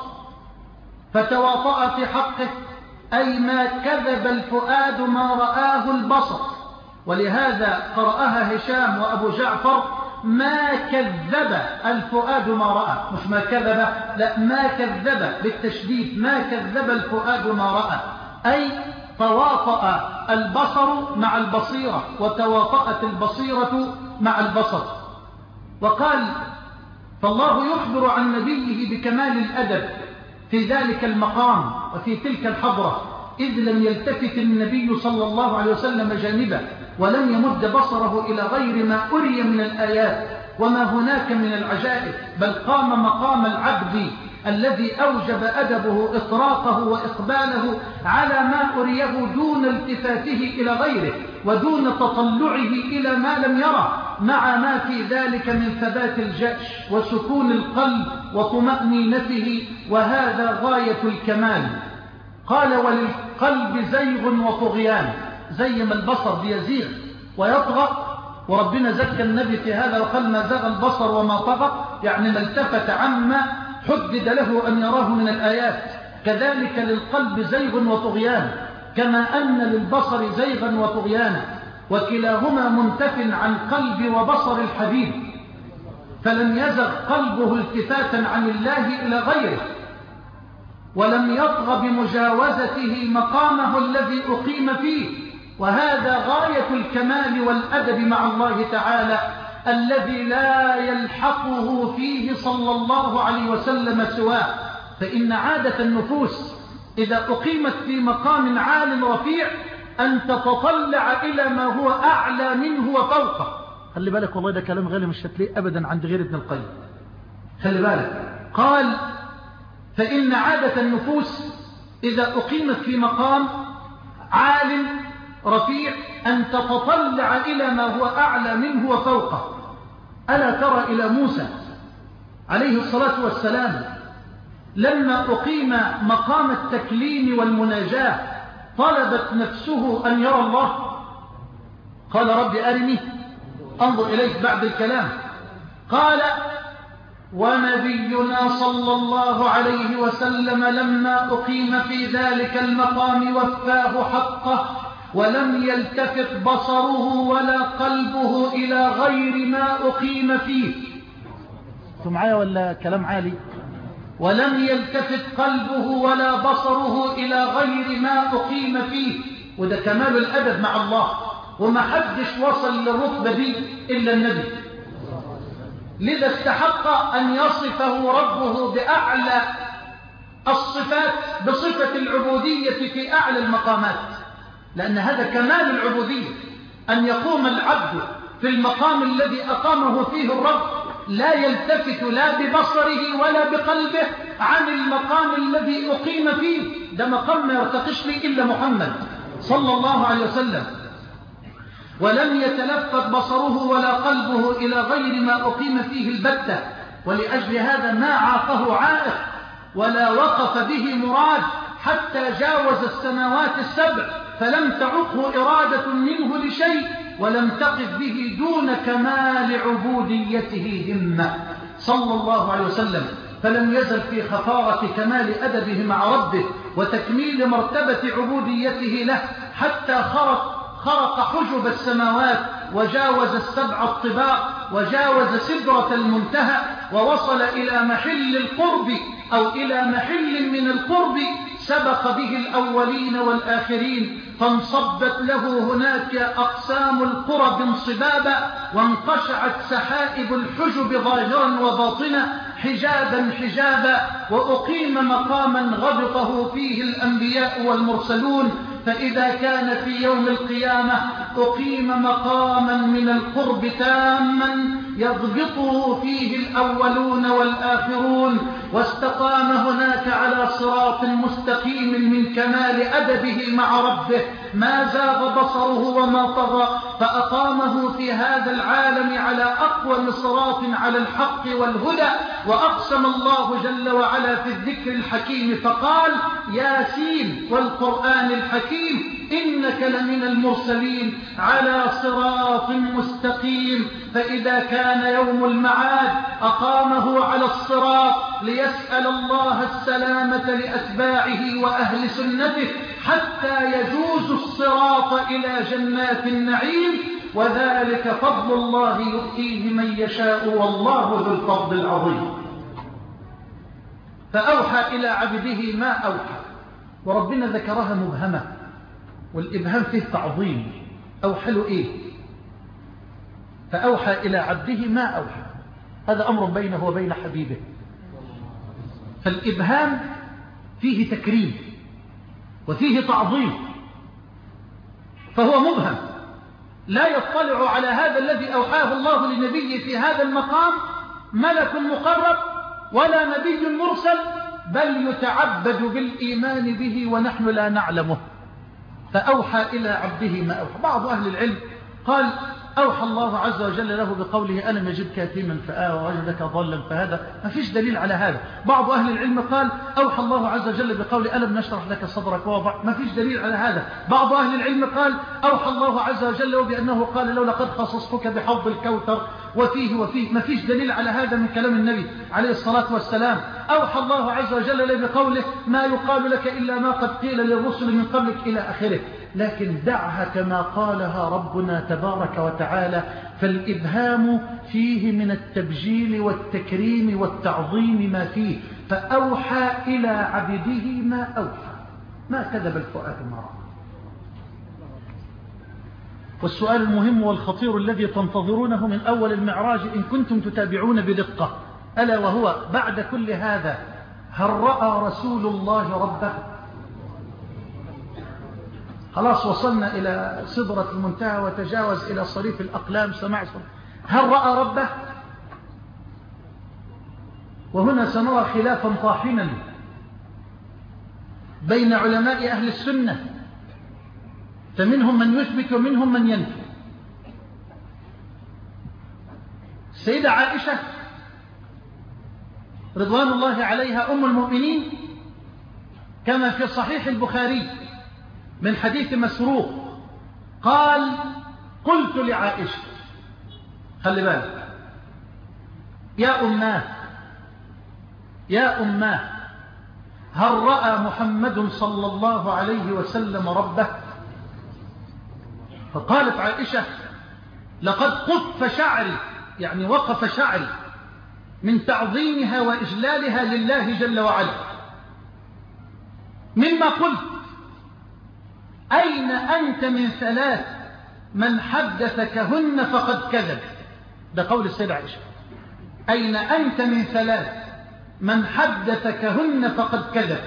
فتواطأ في حقه أي ما كذب الفؤاد ما رآه البصر. ولهذا قرأها هشام وأبو جعفر ما كذب الفؤاد ما رأى، مش ما كذب، لا ما كذب بالتشديد، ما كذب الفؤاد ما رأى، أي تواطأ البصر مع البصيرة وتواطأت البصيرة مع البصر. وقال فالله يخبر عن نبيه بكمال الأدب في ذلك المقام وفي تلك الحضرة، إذ لم يلتفت النبي صلى الله عليه وسلم جانبه ولم يمد بصره إلى غير ما أري من الآيات وما هناك من العجائب، بل قام مقام العبد الذي أوجب أدبه إطراقه وإقباله على ما أريه دون التفاته إلى غيره ودون تطلعه إلى ما لم يره، مع ما في ذلك من ثبات الجأش وسكون القلب وطمأنينته، وهذا غاية الكمال. قال وللقلب زيغ وطغيان، زي ما البصر بيزيغ ويطغى، وربنا زكى النبي في هذا وقال ما زغ البصر وما طغى، يعني ما التفت عما حدد له أن يراه من الآيات. كذلك للقلب زيغ وطغيان، كما أن للبصر زيغا وطغيانا، وكلاهما منتف عن قلب وبصر الحبيب، فلم يزغ قلبه التفاتا عن الله إلى غيره، ولم يطغى بمجاوزته مقامه الذي أقيم فيه. وهذا غاية الكمال والأدب مع الله تعالى الذي لا يلحقه فيه صلى الله عليه وسلم سواه. فإن عادة النفوس إذا أقيمت في مقام عال رفيع أن تتطلع إلى ما هو أعلى منه وفوقه. خلي بالك والله ده كلام غالي مش هتلاقيه أبدا عند غير ابن القيم. خلي بالك قال فإن عادة النفوس إذا أقيمت في مقام عال رفيع أن تتطلع إلى ما هو أعلى منه وفوقه. ألا ترى إلى موسى عليه الصلاة والسلام لما أقيم مقام التكليم والمناجاة طلبت نفسه أن يرى الله، قال رب أرني أنظر إليك بعد الكلام. قال ونبينا صلى الله عليه وسلم لما أقيم في ذلك المقام وفاه حقه ولم يلتفت بصره ولا قلبه إلى غير ما أقيم فيه. أنتم معايا ولا كلام عالي؟ ولم يلتفت قلبه ولا بصره إلى غير ما أقيم فيه. وده كمال الأدب مع الله، وما حدش وصل للرتبة دي إلا النبي. لذا استحق أن يصفه ربه بأعلى الصفات بصفة العبودية في أعلى المقامات، لأن هذا كمال العبودية، أن يقوم العبد في المقام الذي أقامه فيه الرب لا يلتفت لا ببصره ولا بقلبه عن المقام الذي أقيم فيه. ده مقام ما يرتقش لي إلا محمد صلى الله عليه وسلم. ولم يتلفت بصره ولا قلبه إلى غير ما أقيم فيه البتة، ولأجل هذا ما عاقه عائق ولا وقف به مراد حتى جاوز السماوات السبع، فلم تعقه إرادة منه لشيء، ولم تقف به دون كمال عبوديته همة صلى الله عليه وسلم، فلم يزل في خفارة كمال أدبه مع ربه وتكميل مرتبة عبوديته له، حتى خرق خرق حجب السماوات وجاوز السبع الطباق وجاوز سدرة المنتهى ووصل إلى محل القرب أو إلى محل من القرب سبق به الأولين والآخرين، فانصبت له هناك أقسام القرب انصبابا، وانقشعت سحائب الحجب ظاهرا وباطنا حجابا حجابا، وأقيم مقاما غبطه فيه الأنبياء والمرسلون، فإذا كان في يوم القيامة أقيم مقاما من القرب تاما يضبطه فيه الأولون والآخرون، واستقام هناك على صراط مستقيم من كمال أدبه مع ربه، ما زاغ بصره وما طغى، فأقامه في هذا العالم على أقوم صراط على الحق والهدى. وأقسم الله جل وعلا في الذكر الحكيم فقال: ياسين والقرآن الحكيم إنك لمن المرسلين على صراط مستقيم. فإذا كان يوم المعاد أقامه على الصراط ليسأل الله السلامة لأتباعه وأهل سنته حتى يجوز الصراط إلى جنات النعيم، وذلك فضل الله يؤتيه من يشاء والله ذو الفضل العظيم. فأوحى إلى عبده ما أوحى، وربنا ذكرها مبهمة، والإبهام فيه تعظيم. أوحى له إيه؟ فأوحى إلى عبده ما أوحى، هذا أمر بينه وبين حبيبه، فالإبهام فيه تكريم وفيه تعظيم، فهو مبهم، لا يطلع على هذا الذي أوحاه الله لنبيه في هذا المقام ملك مقرب ولا نبي مرسل، بل يتعبد بالإيمان به ونحن لا نعلمه. فأوحى إلى عبده ما أوحى. بعض أهل العلم قال أوحى الله عز وجل له بقوله ألم يجدك يتيما فآوى ووجدك ضالا فهدى، ما فيش دليل على هذا. بعض أهل العلم قال أوحى الله عز وجل بقوله ألم نشرح لك صدرك ووضع، ما فيش دليل على هذا. بعض أهل العلم قال أوحى الله عز وجل بأنه قال له لقد خصصتك بحوض الكوثر وفيه وفيه، ما فيش دليل على هذا من كلام النبي عليه الصلاة والسلام. أوحى الله عز وجل له بقوله ما يقال لك إلا ما قد قيل للرسل من قبلك إلى آخره، لكن دعها كما قالها ربنا تبارك وتعالى. فالإبهام فيه من التبجيل والتكريم والتعظيم ما فيه. فأوحى إلى عبده ما أوحى، ما كذب الفؤاد ما رأى. والسؤال المهم والخطير الذي تنتظرونه من أول المعراج إن كنتم تتابعون بدقة، ألا وهو بعد كل هذا هل رأى رسول الله ربه؟ خلاص وصلنا إلى سدرة المنتهى وتجاوز إلى صريف الأقلام سمع صريف. هل رأى ربه؟ وهنا سنرى خلافا طاحنا بين علماء أهل السنة، فمنهم من يثبت ومنهم من ينفي. السيدة عائشة رضوان الله عليها أم المؤمنين كما في صحيح البخاري من حديث مسروق قال قلت لعائشة، خلي بالك يا أماه يا أماه هل رأى محمد صلى الله عليه وسلم ربه؟ فقالت عائشة لقد قف شعري، يعني وقف شعري من تعظيمها وإجلالها لله جل وعلا، مما قلت أين أنت من ثلاث من حدثكهن فقد كذب. ده قول السيدة عائشة، أين أنت من ثلاث من حدثكهن فقد كذب.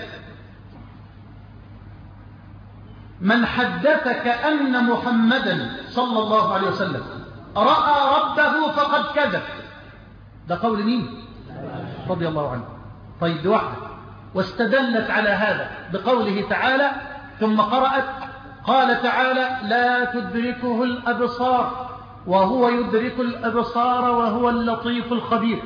من حدثك أن محمدا صلى الله عليه وسلم رأى ربه فقد كذب. ده قول مين؟ رضي الله عنه. طيب بواحدة، واستدلت على هذا بقوله تعالى ثم قرأت قال تعالى لا تدركه الأبصار وهو يدرك الأبصار وهو اللطيف الخبير.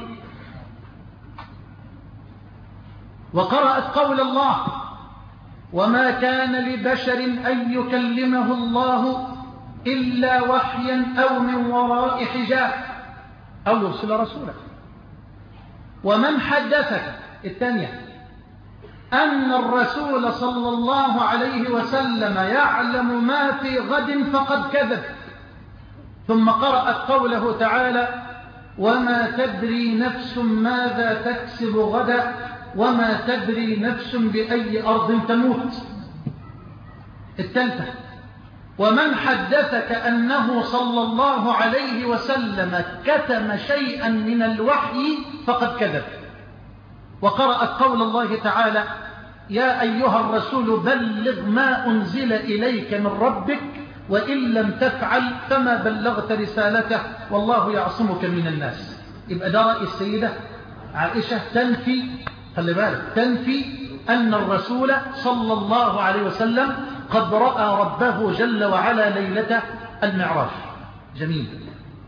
وقرأت قول الله وما كان لبشر أن يكلمه الله إلا وحيا أو من وراء حجاب أو يرسل رسولا. ومن حدثك الثانية أن الرسول صلى الله عليه وسلم يعلم ما في غد فقد كذب. ثم قرأت قوله تعالى وما تدري نفس ماذا تكسب غدا وما تدري نفس بأي أرض تموت. الثالثة ومن حدثك أنه صلى الله عليه وسلم كتم شيئا من الوحي فقد كذب. وقرأت قول الله تعالى يا أيها الرسول بلغ ما أنزل إليك من ربك وإن لم تفعل فما بلغت رسالته والله يعصمك من الناس. يبقى ده رأي السيدة عائشة تنفي، خلي بالك، تنفي أن الرسول صلى الله عليه وسلم قد رأى ربه جل وعلا ليلة المعراج. جميل.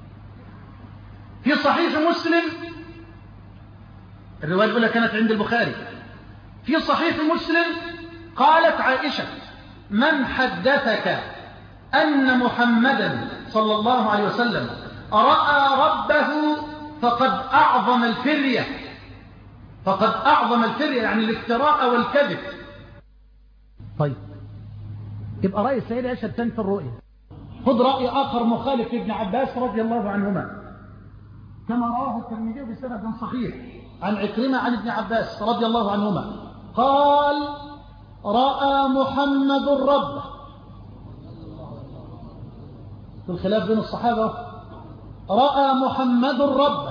في صحيح مسلم، الرواية الأولى كانت عند البخاري، في صحيح مسلم قالت عائشة من حدثك أن محمدا صلى الله عليه وسلم رأى ربه فقد أعظم الفرية، فقد أعظم الفرية يعني الافتراء والكذب. طيب يبقى رأي السيدة عائشة تنفي الرؤية. خذ رأي آخر مخالف لابن عباس رضي الله عنهما كما رواه الترمذي بسند صحيح عن عكرمة عن ابن عباس رضي الله عنهما قال رأى محمد ربه. في الخلاف بين الصحابة، رأى محمد ربه.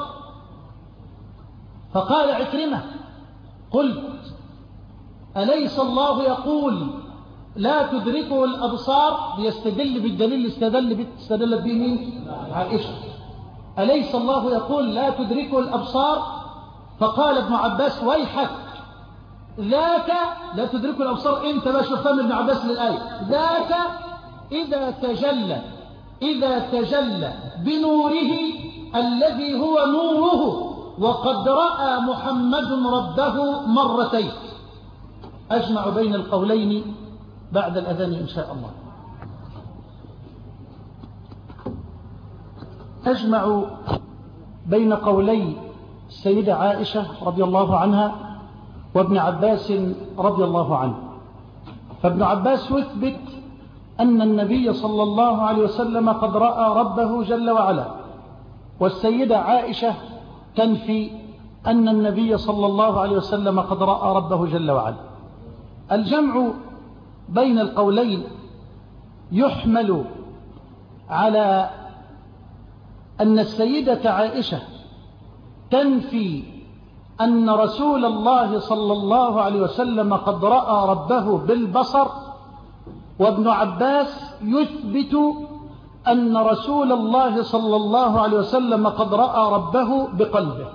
فقال عكرمة قلت أليس الله يقول لا تدركه الأبصار، ليستدل بالدليل استدل استدلت به مين؟ عائشة. أليس الله يقول لا تدركه الأبصار؟ فقال ابن عباس ويحك ذاك لا تدركه الأبصار. انت بقى شوف فهم ابن عباس للآية ذاك إذا تجلى إذا تجلى بنوره الذي هو نوره وقد رأى محمد ربه مرتين. أجمع بين القولين بعد الأذان إن شاء الله. أجمع بين قولي السيدة عائشة رضي الله عنها وابن عباس رضي الله عنه. فابن عباس يثبت أن النبي صلى الله عليه وسلم قد رأى ربه جل وعلا، والسيدة عائشة تنفي أن النبي صلى الله عليه وسلم قد رأى ربه جل وعلا. الجمع بين القولين يحمل على أن السيدة عائشة تنفي أن رسول الله صلى الله عليه وسلم قد رأى ربه بالبصر، وابن عباس يثبت أن رسول الله صلى الله عليه وسلم قد رأى ربه بقلبه.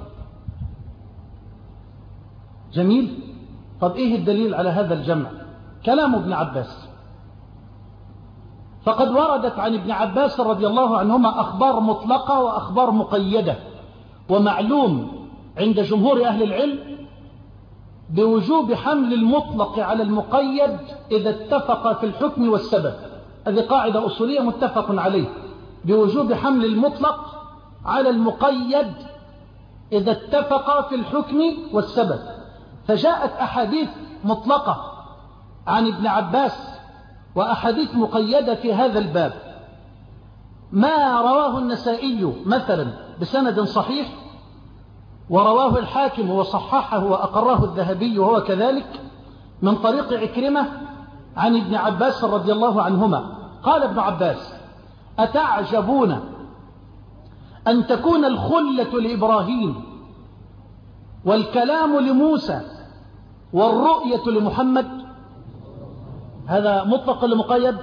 جميل. طب إيه الدليل على هذا الجمع؟ كلام ابن عباس. فقد وردت عن ابن عباس رضي الله عنهما أخبار مطلقة وأخبار مقيدة، ومعلوم عند جمهور أهل العلم بوجوب حمل المطلق على المقيد إذا اتفق في الحكم والسبب. هذه قاعدة أصولية متفق عليه، بوجوب حمل المطلق على المقيد إذا اتفق في الحكم والسبب. فجاءت أحاديث مطلقة عن ابن عباس وأحاديث مقيدة في هذا الباب. ما رواه النسائي مثلا بسند صحيح، ورواه الحاكم وصححه وأقره الذهبي وهو كذلك، من طريق عكرمة عن ابن عباس رضي الله عنهما قال ابن عباس أتعجبون أن تكون الخلة لإبراهيم والكلام لموسى والرؤية لمحمد؟ هذا مطلق ولا مقيد؟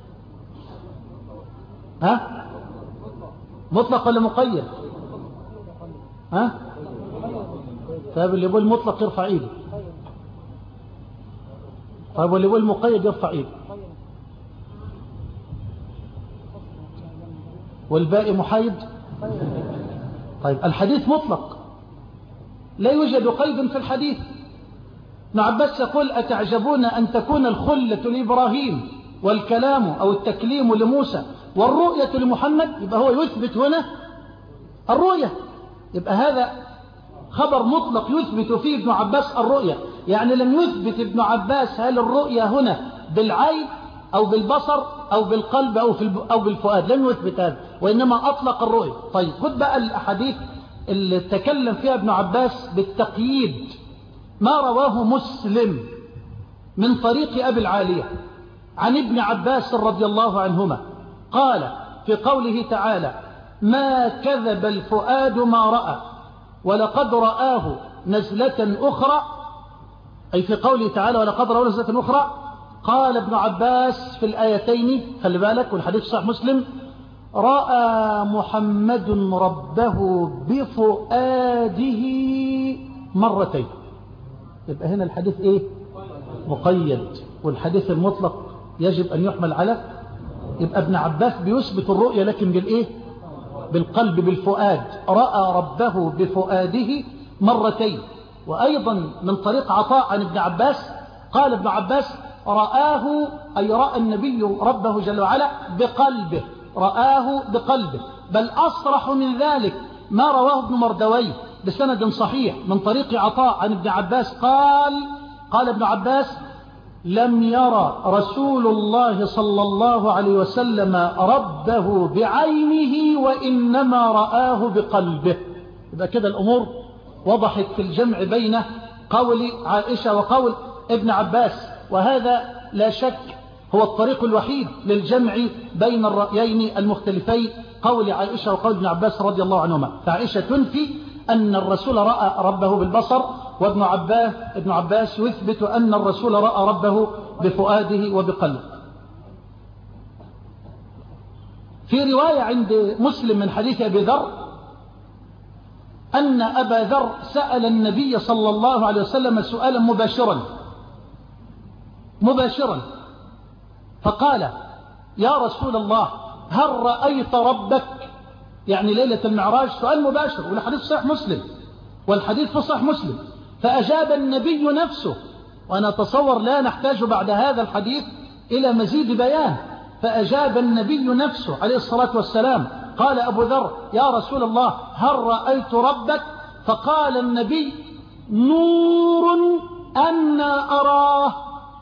ها؟ مطلق ولا مقيد؟ ها؟ طيب اللي يقول مطلق يرفع ايده. طيب واللي يقول مقيد يرفع ايده. والباقي محايد. طيب الحديث مطلق لا يوجد قيد في الحديث. ابن عباس يقول أتعجبون أن تكون الخلة لإبراهيم والكلام أو التكليم لموسى والرؤية لمحمد؟ يبقى هو يثبت هنا الرؤية، يبقى هذا خبر مطلق يثبت فيه ابن عباس الرؤية. يعني لم يثبت ابن عباس هل الرؤية هنا بالعين أو بالبصر أو بالقلب أو, في أو بالفؤاد، لم يثبت هذا، وإنما أطلق الرؤية. طيب خد بقى الأحاديث اللي تكلم فيها ابن عباس بالتقييد. ما رواه مسلم من طريق أبي العالية عن ابن عباس رضي الله عنهما قال في قوله تعالى ما كذب الفؤاد ما رأى ولقد رآه نزلة أخرى، أي في قوله تعالى ولقد رآه نزلة أخرى. قال ابن عباس في الآيتين، خلي بالك والحديث صحيح مسلم، رأى محمد ربه بفؤاده مرتين. يبقى هنا الحديث ايه؟ مقيد، والحديث المطلق يجب أن يحمل على. يبقى ابن عباس بيثبت الرؤية لكن بالايه؟ بالقلب بالفؤاد. رأى ربه بفؤاده مرتين. وأيضا من طريق عطاء عن ابن عباس قال ابن عباس رآه أي رأى النبي ربه جل وعلا بقلبه، رآه بقلبه. بل أصرح من ذلك ما رواه ابن مردويه بسند صحيح من طريق عطاء عن ابن عباس قال قال ابن عباس لم يرى رسول الله صلى الله عليه وسلم ربه بعينه وإنما رآه بقلبه. يبقى كده الأمور وضحت في الجمع بين قول عائشة وقول ابن عباس، وهذا لا شك هو الطريق الوحيد للجمع بين الرأيين المختلفين، قول عائشة وقول ابن عباس رضي الله عنهما. فعائشة تنفي أن الرسول رأى ربه بالبصر، وابن عباس, ابن عباس يثبت أن الرسول رأى ربه بفؤاده وبقلبه. في رواية عند مسلم من حديث أبي ذر أن أبا ذر سأل النبي صلى الله عليه وسلم سؤالا مباشرا مباشرا فقال يا رسول الله هل رأيت ربك؟ يعني ليلة المعراج، سؤال مباشر، والحديث صحيح مسلم، والحديث في صحيح مسلم. فأجاب النبي نفسه، وأنا أتصور لا نحتاج بعد هذا الحديث إلى مزيد بيان. فأجاب النبي نفسه عليه الصلاة والسلام قال أبو ذر يا رسول الله هل رأيت ربك؟ فقال النبي نور أنا أراه.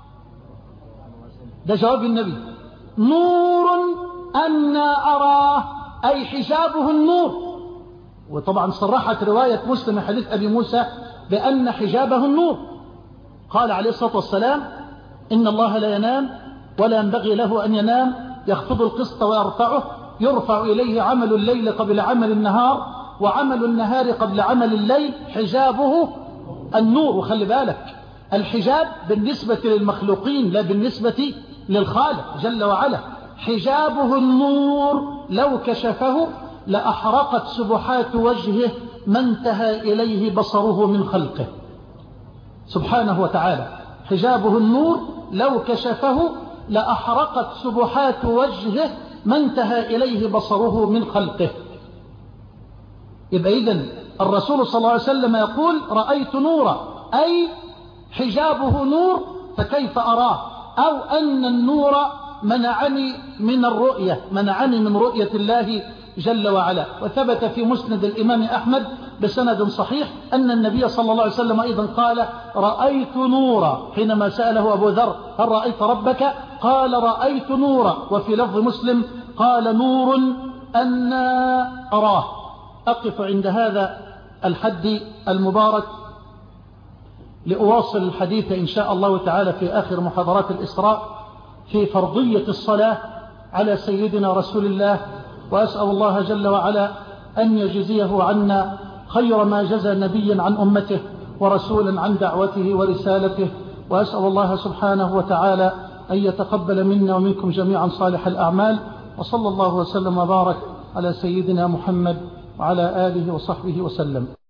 ده جواب النبي، نور أنا أراه، أي حجابه النور. وطبعا صرحت رواية مسلم حديث أبي موسى بأن حجابه النور. قال عليه الصلاة والسلام إن الله لا ينام ولا ينبغي له أن ينام، يخفض القسط ويرفعه، يرفع إليه عمل الليل قبل عمل النهار وعمل النهار قبل عمل الليل، حجابه النور. وخلي بالك الحجاب بالنسبة للمخلوقين لا بالنسبة للخالق جل وعلا. حجابه النور لو كشفه لأحرقت سبحات وجهه ما انتهى إليه بصره من خلقه سبحانه وتعالى. حجابه النور لو كشفه لأحرقت سبحات وجهه ما انتهى إليه بصره من خلقه. يبقى إذن الرسول صلى الله عليه وسلم يقول رأيت نورا، أي حجابه نور، فكيف أراه؟ أو أن النور منعني من الرؤية، منعني من رؤية الله جل وعلا. وثبت في مسند الإمام أحمد بسند صحيح أن النبي صلى الله عليه وسلم أيضا قال رأيت نورا حينما سأله أبو ذر هل رأيت ربك؟ قال رأيت نورا. وفي لفظ مسلم قال نور أنا أراه. أقف عند هذا الحد المبارك لأواصل الحديث إن شاء الله تعالى في آخر محاضرات الإسراء في فرضية الصلاة على سيدنا رسول الله، وأسأل الله جل وعلا أن يجزيه عنا خير ما جزى نبيا عن أمته ورسولا عن دعوته ورسالته. وأسأل الله سبحانه وتعالى أن يتقبل منا ومنكم جميعا صالح الأعمال. وصلى الله وسلم وبارك على سيدنا محمد وعلى آله وصحبه وسلم.